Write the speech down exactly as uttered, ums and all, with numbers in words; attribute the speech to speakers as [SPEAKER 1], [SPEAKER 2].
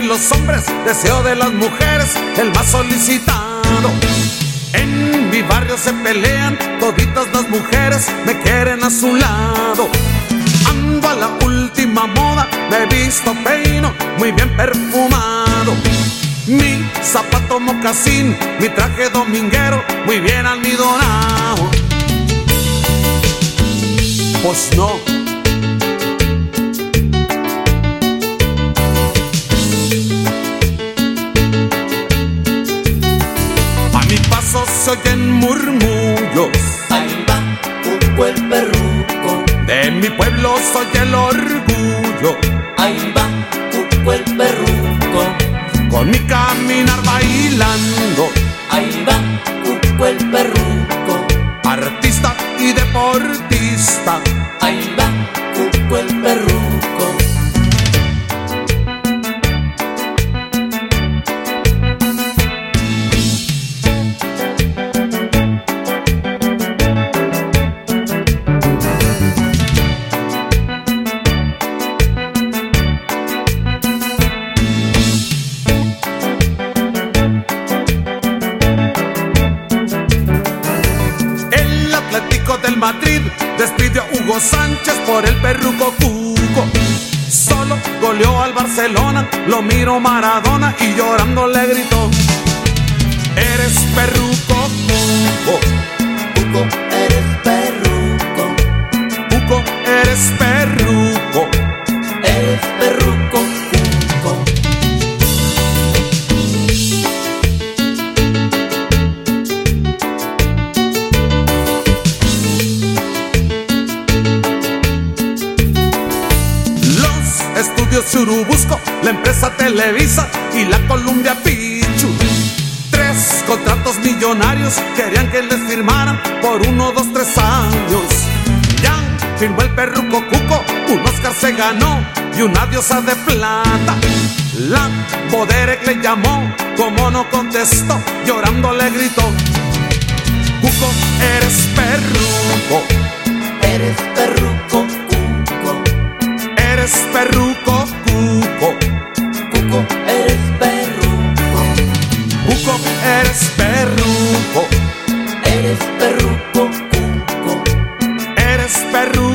[SPEAKER 1] los hombres, deseo de las mujeres, el más solicitado. En mi barrio se pelean, toditas las mujeres me quieren a su lado. Ando a la última moda, me he visto peino, muy bien perfumado. Mi zapato mocasín, mi traje dominguero, muy bien almidonado. Pues no. A mi paso se oyen murmullos.
[SPEAKER 2] Ahí va Cuco el perruco.
[SPEAKER 1] De mi pueblo soy el orgullo.
[SPEAKER 2] Ahí va Cuco el perruco.
[SPEAKER 1] Con mi caminar bailando.
[SPEAKER 2] Ahí va Cuco el perruco.
[SPEAKER 1] Artista y deportista.
[SPEAKER 2] Ahí va Cuco el perruco.
[SPEAKER 1] Del Madrid despidió a Hugo Sánchez por el perruco Cuco. Solo goleó al Barcelona, lo miró Maradona y llorando le gritó: eres perruco Cuco.
[SPEAKER 2] Cuco, eres perruco.
[SPEAKER 1] Cuco, eres perruco.
[SPEAKER 2] Eres perruco Cuco.
[SPEAKER 1] Estudios Churubusco, la empresa Televisa y la Columbia Pictures. Tres contratos millonarios querían que les firmaran por uno, dos, tres años. Ya firmó el perruco Cuco, un Oscar se ganó y una diosa de plata. La Boderek le llamó, como no contestó, llorando le gritó: Cuco, eres perruco.
[SPEAKER 2] Eres perruco Cuco.
[SPEAKER 1] Eres perruco Cuco.
[SPEAKER 2] Cuco, eres perruco.
[SPEAKER 1] Cuco, eres perruco.
[SPEAKER 2] Eres perruco Cuco.
[SPEAKER 1] Eres perruco.